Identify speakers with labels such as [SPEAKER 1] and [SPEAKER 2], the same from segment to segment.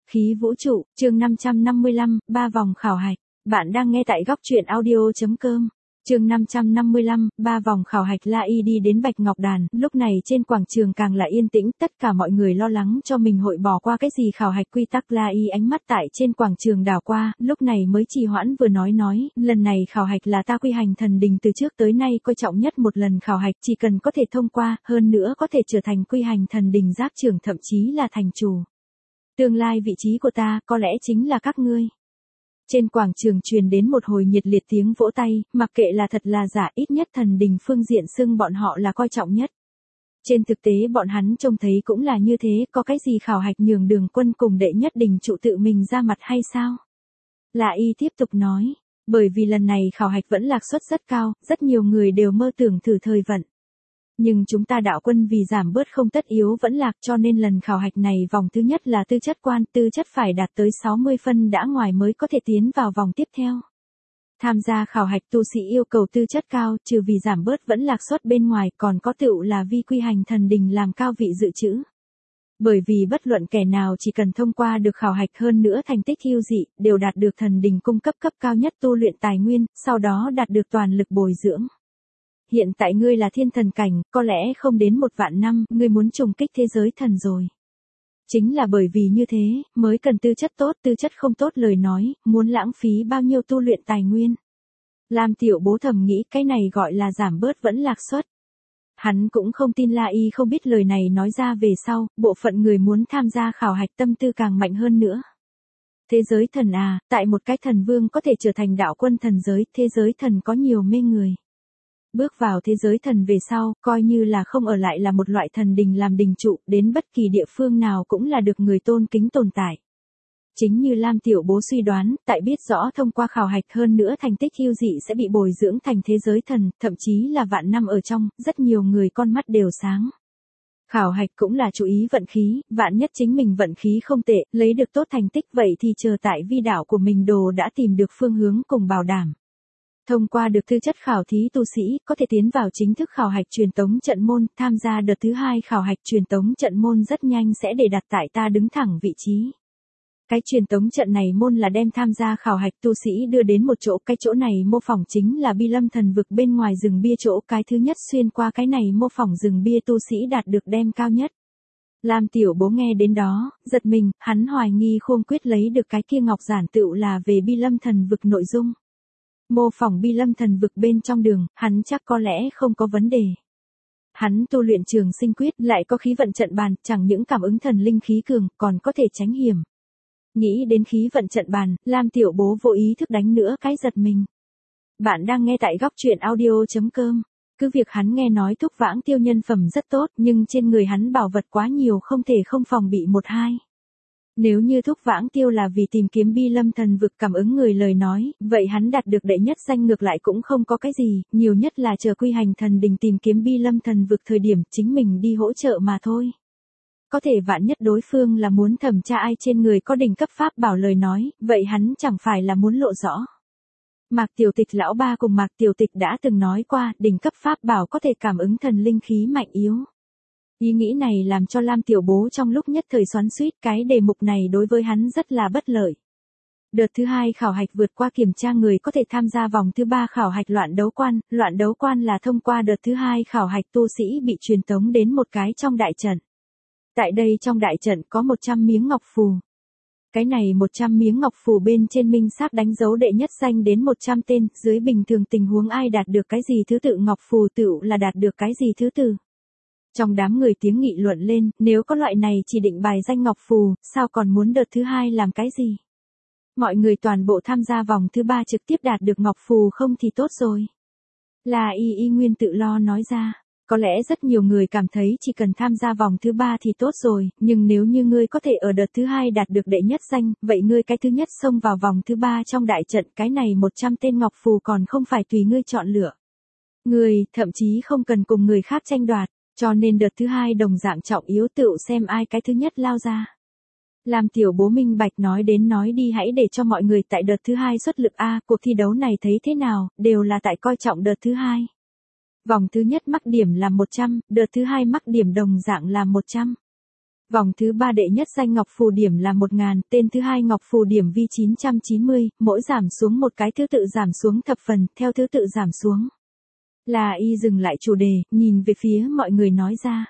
[SPEAKER 1] Khí vũ trụ, chương 555, 3 vòng khảo hạch. Bạn đang nghe tại góc truyện audio.com. Chương 555, 3 vòng khảo hạch. La Y đi đến Bạch Ngọc Đàn, lúc này trên quảng trường càng là yên tĩnh, tất cả mọi người lo lắng cho mình hội bỏ qua cái gì khảo hạch quy tắc. La Y ánh mắt tại trên quảng trường đảo qua, lúc này mới trì hoãn vừa nói, lần này khảo hạch là ta quy hành thần đình từ trước tới nay coi trọng nhất một lần khảo hạch, chỉ cần có thể thông qua, hơn nữa có thể trở thành quy hành thần đình giáp trưởng thậm chí là thành chủ. Tương lai vị trí của ta có lẽ chính là các ngươi. Trên quảng trường truyền đến một hồi nhiệt liệt tiếng vỗ tay, mặc kệ là thật là giả, ít nhất thần đình phương diện xưng bọn họ là coi trọng nhất. Trên thực tế bọn hắn trông thấy cũng là như thế, có cái gì khảo hạch nhường Đường Quân cùng đệ nhất đình trụ tự mình ra mặt hay sao? La Y tiếp tục nói, bởi vì lần này khảo hạch vẫn lạc suất rất cao, rất nhiều người đều mơ tưởng thử thời vận. Nhưng chúng ta đạo quân vì giảm bớt không tất yếu vẫn lạc, cho nên lần khảo hạch này vòng thứ nhất là tư chất quan, tư chất phải đạt tới 60 phân đã ngoài mới có thể tiến vào vòng tiếp theo. Tham gia khảo hạch tu sĩ yêu cầu tư chất cao, trừ vì giảm bớt vẫn lạc suất bên ngoài, còn có tựu là vi quy hành thần đình làm cao vị dự trữ. Bởi vì bất luận kẻ nào chỉ cần thông qua được khảo hạch, hơn nữa thành tích ưu dị, đều đạt được thần đình cung cấp cấp cao nhất tu luyện tài nguyên, sau đó đạt được toàn lực bồi dưỡng. Hiện tại ngươi là thiên thần cảnh, có lẽ không đến 1 vạn năm, ngươi muốn trùng kích thế giới thần rồi. Chính là bởi vì như thế, mới cần tư chất tốt, tư chất không tốt lời nói, muốn lãng phí bao nhiêu tu luyện tài nguyên. Lam Tiểu Bố thầm nghĩ cái này gọi là giảm bớt vẫn lạc suất. Hắn cũng không tin La Y không biết lời này nói ra về sau, bộ phận người muốn tham gia khảo hạch tâm tư càng mạnh hơn nữa. Thế giới thần à, tại một cái thần vương có thể trở thành đạo quân thần giới, thế giới thần có nhiều mê người. Bước vào thế giới thần về sau, coi như là không ở lại là một loại thần đình làm đình trụ, đến bất kỳ địa phương nào cũng là được người tôn kính tồn tại. Chính như Lam Tiểu Bố suy đoán, tại biết rõ thông qua khảo hạch hơn nữa thành tích ưu dị sẽ bị bồi dưỡng thành thế giới thần, thậm chí là vạn năm ở trong, rất nhiều người con mắt đều sáng. Khảo hạch cũng là chú ý vận khí, vạn nhất chính mình vận khí không tệ, lấy được tốt thành tích vậy thì chờ tại vi đạo của mình đồ đã tìm được phương hướng cùng bảo đảm. Thông qua được tư chất khảo thí tu sĩ, có thể tiến vào chính thức khảo hạch truyền tống trận môn, tham gia đợt thứ 2 khảo hạch truyền tống trận môn rất nhanh sẽ để đặt tại ta đứng thẳng vị trí. Cái truyền tống trận này môn là đem tham gia khảo hạch tu sĩ đưa đến một chỗ, cái chỗ này mô phỏng chính là Bi Lâm thần vực bên ngoài rừng bia chỗ, cái thứ nhất xuyên qua cái này mô phỏng rừng bia tu sĩ đạt được đem cao nhất. Lam Tiểu Bố nghe đến đó, giật mình, hắn hoài nghi Khôn Quyết lấy được cái kia ngọc giản tựu là về Bi Lâm thần vực nội dung. Mô phỏng Bi Lâm thần vực bên trong đường, hắn chắc có lẽ không có vấn đề. Hắn tu luyện Trường Sinh Quyết, lại có khí vận trận bàn, chẳng những cảm ứng thần linh khí cường, còn có thể tránh hiểm. Nghĩ đến khí vận trận bàn, Lam Tiểu Bố vô ý thức đánh nữa cái giật mình. Bạn đang nghe tại góc truyện audio.com. Cứ việc hắn nghe nói Thúc Vãng Tiêu nhân phẩm rất tốt, nhưng trên người hắn bảo vật quá nhiều không thể không phòng bị một hai. Nếu như Thúc Vãng Tiêu là vì tìm kiếm Bi Lâm thần vực cảm ứng người lời nói, vậy hắn đạt được đệ nhất danh ngược lại cũng không có cái gì, nhiều nhất là chờ quy hành thần đình tìm kiếm Bi Lâm thần vực thời điểm chính mình đi hỗ trợ mà thôi. Có thể vạn nhất đối phương là muốn thẩm tra ai trên người có đỉnh cấp pháp bảo lời nói, vậy hắn chẳng phải là muốn lộ rõ. Mạc Tiểu Tịch lão ba cùng Mạc Tiểu Tịch đã từng nói qua, đỉnh cấp pháp bảo có thể cảm ứng thần linh khí mạnh yếu. Ý nghĩ này làm cho Lam Tiểu Bố trong lúc nhất thời xoắn xuýt, cái đề mục này đối với hắn rất là bất lợi. Đợt thứ 2 khảo hạch vượt qua kiểm tra người có thể tham gia vòng thứ 3 khảo hạch loạn đấu quan là thông qua đợt thứ 2 khảo hạch tu sĩ bị truyền tống đến một cái trong đại trận. Tại đây trong đại trận có 100 miếng ngọc phù. Cái này 100 miếng ngọc phù bên trên minh xác đánh dấu đệ nhất danh đến 100 tên, dưới bình thường tình huống ai đạt được cái gì thứ tự ngọc phù tựu là đạt được cái gì thứ tự. Trong đám người tiếng nghị luận lên, nếu có loại này chỉ định bài danh ngọc phù, sao còn muốn đợt thứ 2 làm cái gì? Mọi người toàn bộ tham gia vòng thứ 3 trực tiếp đạt được ngọc phù không thì tốt rồi. La Y Nguyên tự lo nói ra. Có lẽ rất nhiều người cảm thấy chỉ cần tham gia vòng thứ 3 thì tốt rồi, nhưng nếu như ngươi có thể ở đợt thứ 2 đạt được đệ nhất danh, vậy ngươi cái thứ nhất xông vào vòng thứ 3 trong đại trận, cái này 100 tên ngọc phù còn không phải tùy ngươi chọn lựa. Ngươi, thậm chí không cần cùng người khác tranh đoạt, cho nên đợt thứ 2 đồng dạng trọng yếu tựu xem ai cái thứ nhất lao ra. Làm Tiểu Bố minh bạch nói đến nói đi, hãy để cho mọi người tại đợt thứ 2 xuất lực a, cuộc thi đấu này thấy thế nào, đều là tại coi trọng đợt thứ 2. Vòng thứ nhất mắc điểm là 100, đợt thứ 2 mắc điểm đồng dạng là 100. Vòng thứ 3 đệ nhất danh ngọc phù điểm là 1000, tên thứ hai ngọc phù điểm vi 990, mỗi giảm xuống một cái thứ tự giảm xuống thập phần, theo thứ tự giảm xuống. La Y dừng lại chủ đề, nhìn về phía mọi người nói ra.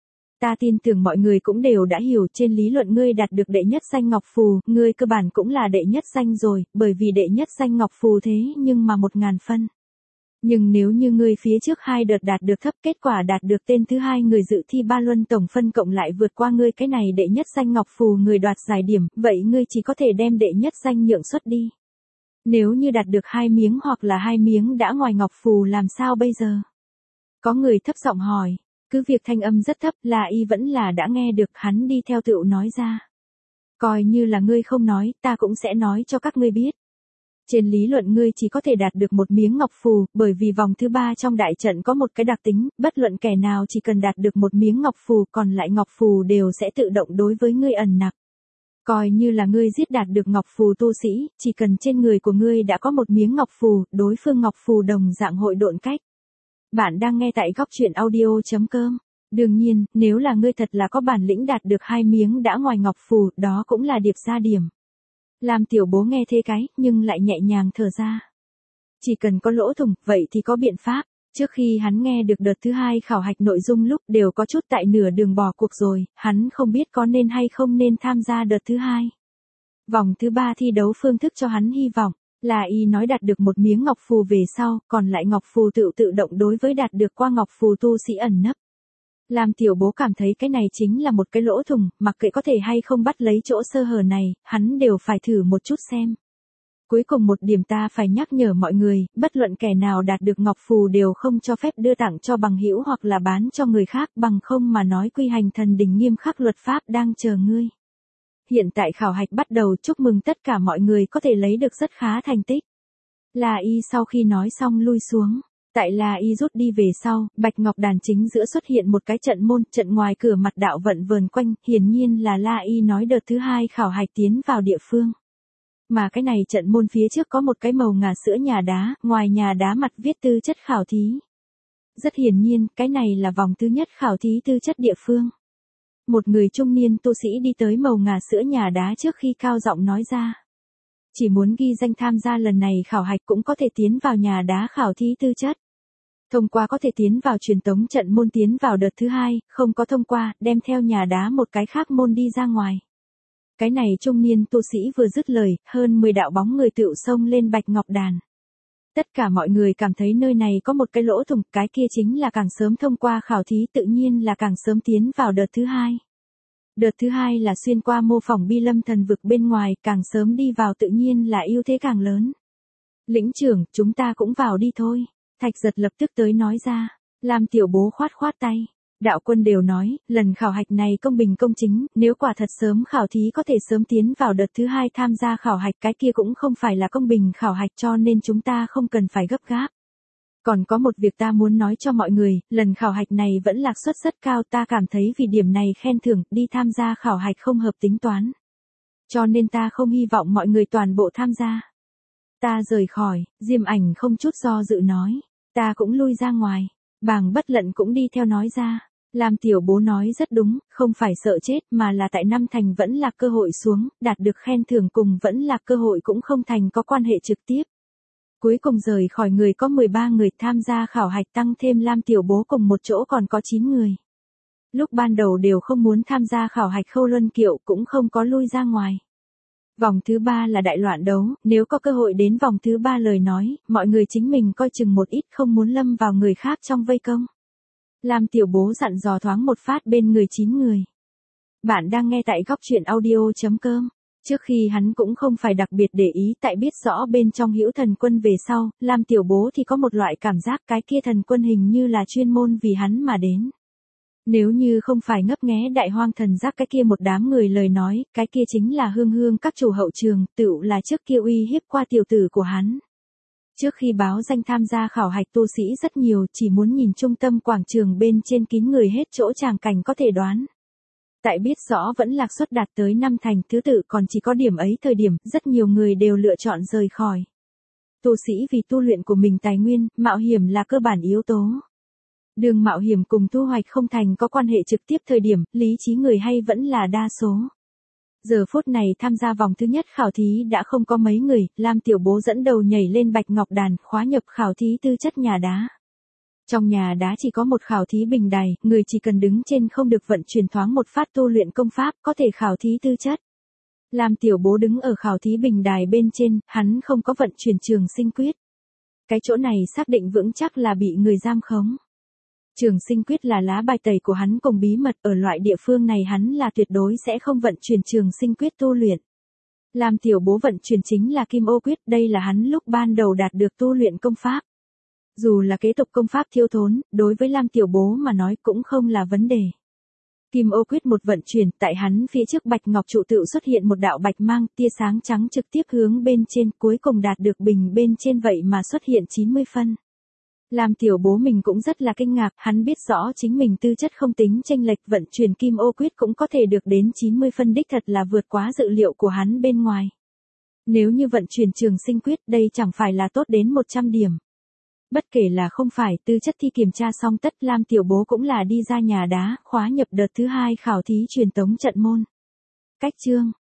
[SPEAKER 1] Ta tin tưởng mọi người cũng đều đã hiểu, trên lý luận ngươi đạt được đệ nhất danh ngọc phù, ngươi cơ bản cũng là đệ nhất danh rồi, bởi vì đệ nhất danh ngọc phù thế nhưng mà 1000 phân. Nhưng nếu như ngươi phía trước 2 đợt đạt được thấp, kết quả đạt được tên thứ hai người dự thi 3 luân tổng phân cộng lại vượt qua ngươi cái này đệ nhất danh ngọc phù người đoạt giải điểm, vậy ngươi chỉ có thể đem đệ nhất danh nhượng xuất đi. Nếu như đạt được 2 miếng hoặc là 2 miếng đã ngoài ngọc phù làm sao bây giờ? Có người thấp giọng hỏi, cứ việc thanh âm rất thấp, La Y vẫn là đã nghe được, hắn đi theo tựu nói ra. Coi như là ngươi không nói, ta cũng sẽ nói cho các ngươi biết. Trên lý luận ngươi chỉ có thể đạt được một miếng ngọc phù, bởi vì vòng thứ 3 trong đại trận có một cái đặc tính, bất luận kẻ nào chỉ cần đạt được một miếng ngọc phù, còn lại ngọc phù đều sẽ tự động đối với ngươi ẩn nặc. Coi như là ngươi giết đạt được ngọc phù tu sĩ, chỉ cần trên người của ngươi đã có một miếng ngọc phù, đối phương ngọc phù đồng dạng hội độn cách. Bạn đang nghe tại góc truyện audio.com. Đương nhiên, nếu là ngươi thật là có bản lĩnh đạt được 2 miếng đã ngoài ngọc phù, đó cũng là điệp ra điểm. Lam Tiểu Bố nghe thế cái, nhưng lại nhẹ nhàng thở ra. Chỉ cần có lỗ thủng, vậy thì có biện pháp. Trước khi hắn nghe được đợt thứ 2 khảo hạch nội dung lúc đều có chút tại nửa đường bỏ cuộc rồi, hắn không biết có nên hay không nên tham gia đợt thứ 2. Vòng thứ 3 thi đấu phương thức cho hắn hy vọng, là y nói đạt được một miếng ngọc phù về sau, còn lại ngọc phù tự động đối với đạt được qua ngọc phù tu sĩ ẩn nấp. Lam Tiểu Bố cảm thấy cái này chính là một cái lỗ thủng, mặc kệ có thể hay không bắt lấy chỗ sơ hở này, hắn đều phải thử một chút xem. Cuối cùng một điểm ta phải nhắc nhở mọi người, bất luận kẻ nào đạt được ngọc phù đều không cho phép đưa tặng cho bằng hữu hoặc là bán cho người khác, bằng không mà nói quy hành thần đình nghiêm khắc luật pháp đang chờ ngươi. Hiện tại khảo hạch bắt đầu, chúc mừng tất cả mọi người có thể lấy được rất khá thành tích. La Y sau khi nói xong lui xuống. Tại La Y rút đi về sau, Bạch Ngọc Đàn chính giữa xuất hiện một cái trận môn, trận ngoài cửa mặt đạo vận vờn quanh, hiển nhiên là La Y nói đợt thứ 2 khảo hạch tiến vào địa phương. Mà cái này trận môn phía trước có một cái màu ngà sữa nhà đá, ngoài nhà đá mặt viết tư chất khảo thí. Rất hiển nhiên, cái này là vòng thứ nhất khảo thí tư chất địa phương. Một người trung niên tu sĩ đi tới màu ngà sữa nhà đá trước khi cao giọng nói ra. Chỉ muốn ghi danh tham gia lần này khảo hạch cũng có thể tiến vào nhà đá khảo thí tư chất. Thông qua có thể tiến vào truyền tống trận môn tiến vào đợt thứ 2, không có thông qua, đem theo nhà đá một cái khác môn đi ra ngoài. Cái này trung niên tu sĩ vừa dứt lời, hơn 10 đạo bóng người tựu xông lên Bạch Ngọc Đàn. Tất cả mọi người cảm thấy nơi này có một cái lỗ thủng, cái kia chính là càng sớm thông qua khảo thí tự nhiên là càng sớm tiến vào đợt thứ 2. Đợt thứ 2 là xuyên qua mô phỏng Bi Lâm thần vực bên ngoài, càng sớm đi vào tự nhiên là ưu thế càng lớn. Lĩnh trưởng, chúng ta cũng vào đi thôi. Thạch Giật lập tức tới nói ra. Lam Tiểu Bố khoát khoát tay. Đạo quân đều nói, lần khảo hạch này công bình công chính, nếu quả thật sớm khảo thí có thể sớm tiến vào đợt thứ 2 tham gia khảo hạch, cái kia cũng không phải là công bình khảo hạch, cho nên chúng ta không cần phải gấp gáp. Còn có một việc ta muốn nói cho mọi người, lần khảo hạch này vẫn lạc suất rất cao, ta cảm thấy vì điểm này khen thưởng, đi tham gia khảo hạch không hợp tính toán. Cho nên ta không hy vọng mọi người toàn bộ tham gia. Ta rời khỏi, Diêm Ảnh không chút do dự nói, ta cũng lui ra ngoài. Bàng Bất Lận cũng đi theo nói ra. Lam Tiểu Bố nói rất đúng, không phải sợ chết mà là tại năm thành vẫn là cơ hội xuống, đạt được khen thưởng cùng vẫn là cơ hội cũng không thành có quan hệ trực tiếp. Cuối cùng rời khỏi người có 13 người tham gia khảo hạch, tăng thêm Lam Tiểu Bố cùng một chỗ còn có 9 người. Lúc ban đầu đều không muốn tham gia khảo hạch Khâu Luân Kiệu cũng không có lui ra ngoài. Vòng thứ 3 là đại loạn đấu, nếu có cơ hội đến vòng thứ 3 lời nói, mọi người chính mình coi chừng một ít, không muốn lâm vào người khác trong vây công. Lam Tiểu Bố dặn dò thoáng một phát bên người 9 người. Bạn đang nghe tại góc truyện audio.com. Trước khi hắn cũng không phải đặc biệt để ý, tại biết rõ bên trong hữu thần quân về sau, Lam Tiểu Bố thì có một loại cảm giác cái kia thần quân hình như là chuyên môn vì hắn mà đến. Nếu như không phải ngấp nghé đại hoang thần giác cái kia một đám người lời nói, cái kia chính là hương hương các chủ hậu trường, tựu là trước kia uy hiếp qua tiểu tử của hắn. Trước khi báo danh tham gia khảo hạch tu sĩ rất nhiều, chỉ muốn nhìn trung tâm quảng trường bên trên kín người hết chỗ tràng cảnh có thể đoán. Tại biết rõ vẫn lạc suất đạt tới 5 thành thứ tự còn chỉ có điểm ấy thời điểm, rất nhiều người đều lựa chọn rời khỏi. Tu sĩ vì tu luyện của mình tài nguyên, mạo hiểm là cơ bản yếu tố. Đường mạo hiểm cùng thu hoạch không thành có quan hệ trực tiếp thời điểm, lý trí người hay vẫn là đa số. Giờ phút này tham gia vòng thứ nhất khảo thí đã không có mấy người, Lam Tiểu Bố dẫn đầu nhảy lên bạch ngọc đàn, khóa nhập khảo thí tư chất nhà đá. Trong nhà đá chỉ có một khảo thí bình đài, người chỉ cần đứng trên không được vận chuyển thoáng một phát tu luyện công pháp, có thể khảo thí tư chất. Lam Tiểu Bố đứng ở khảo thí bình đài bên trên, hắn không có vận chuyển trường sinh quyết. Cái chỗ này xác định vững chắc là bị người giam khống. Trường sinh quyết là lá bài tẩy của hắn cùng bí mật, ở loại địa phương này hắn là tuyệt đối sẽ không vận chuyển trường sinh quyết tu luyện. Lam Tiểu Bố vận chuyển chính là Kim Ô quyết, đây là hắn lúc ban đầu đạt được tu luyện công pháp. Dù là kế tục công pháp thiếu thốn, đối với Lam Tiểu Bố mà nói cũng không là vấn đề. Kim Ô quyết một vận chuyển, tại hắn phía trước bạch ngọc trụ tự xuất hiện một đạo bạch mang, tia sáng trắng trực tiếp hướng bên trên, cuối cùng đạt được bình bên trên vậy mà xuất hiện 90 phân. Lam Tiểu Bố mình cũng rất là kinh ngạc, hắn biết rõ chính mình tư chất không tính chênh lệch, vận chuyển Kim Ô quyết cũng có thể được đến 90 phân, đích thật là vượt quá dự liệu của hắn bên ngoài. Nếu như vận chuyển trường sinh quyết, đây chẳng phải là tốt đến 100 điểm. Bất kể là không phải, tư chất thi kiểm tra xong tất, Lam Tiểu Bố cũng là đi ra nhà đá, khóa nhập đợt thứ 2 khảo thí truyền tống trận môn. Cách chương